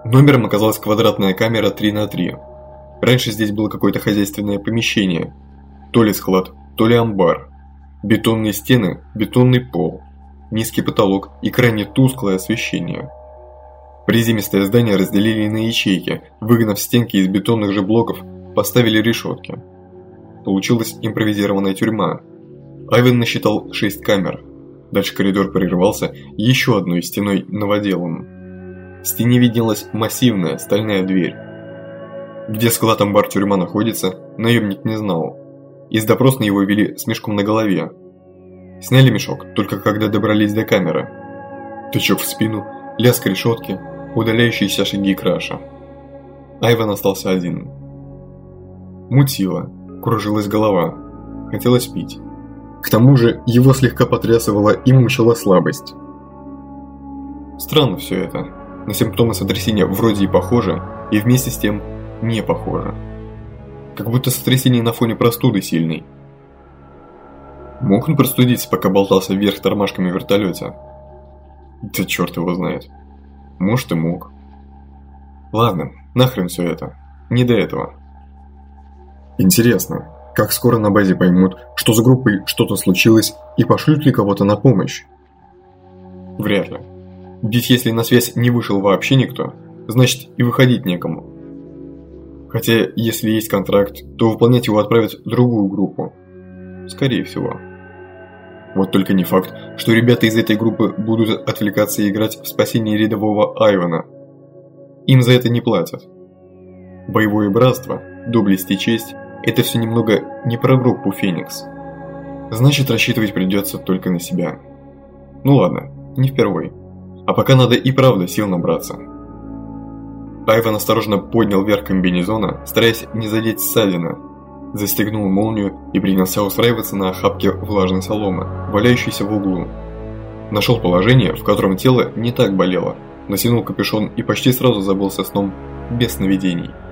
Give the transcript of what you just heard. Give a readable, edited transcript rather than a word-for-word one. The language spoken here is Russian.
Номером оказалась квадратная камера 3 на 3. Раньше здесь было какое-то хозяйственное помещение. То ли склад, то ли амбар. Бетонные стены, бетонный пол, низкий потолок и крайне тусклое освещение. Приземистое здание разделили на ячейки, выгнав стенки из бетонных же блоков, поставили решетки. Получилась импровизированная тюрьма. Айвен насчитал 6 камер. Дальше коридор прерывался еще одной стеной новоделом. В стене виднелась массивная стальная дверь. Где склад амбар тюрьма находится, наемник не знал. Из допросной его вели с мешком на голове. Сняли мешок, только когда добрались до камеры. Тычок в спину, лязг решетки, удаляющиеся шаги краша. Айвен остался один. Мутило, кружилась голова, хотелось пить. К тому же его слегка потрясывала и мучила слабость. Странно все это. На симптомы сотрясения вроде и похоже, и вместе с тем не похоже. Как будто сотрясение на фоне простуды сильный. Мог он простудиться, пока болтался вверх тормашками в вертолете? Да черт его знает. Может и мог. Ладно, нахрен все это. Не до этого. Интересно, как скоро на базе поймут, что с группой что-то случилось и пошлют ли кого-то на помощь? Вряд ли. Ведь если на связь не вышел вообще никто, значит и выходить некому. Хотя, если есть контракт, то выполнять его отправят в другую группу. Скорее всего. Вот только не факт, что ребята из этой группы будут отвлекаться и играть в спасение рядового Айвена. Им за это не платят. Боевое братство, доблесть и честь – это все немного не про группу Феникс. Значит, рассчитывать придется только на себя. Ну ладно, не впервой. А пока надо и правда сил набраться. Айвен осторожно поднял верх комбинезона, стараясь не задеть ссадины. Застегнул молнию и принялся устраиваться на охапке влажной соломы, валяющейся в углу. Нашел положение, в котором тело не так болело, натянул капюшон и почти сразу забылся сном без сновидений.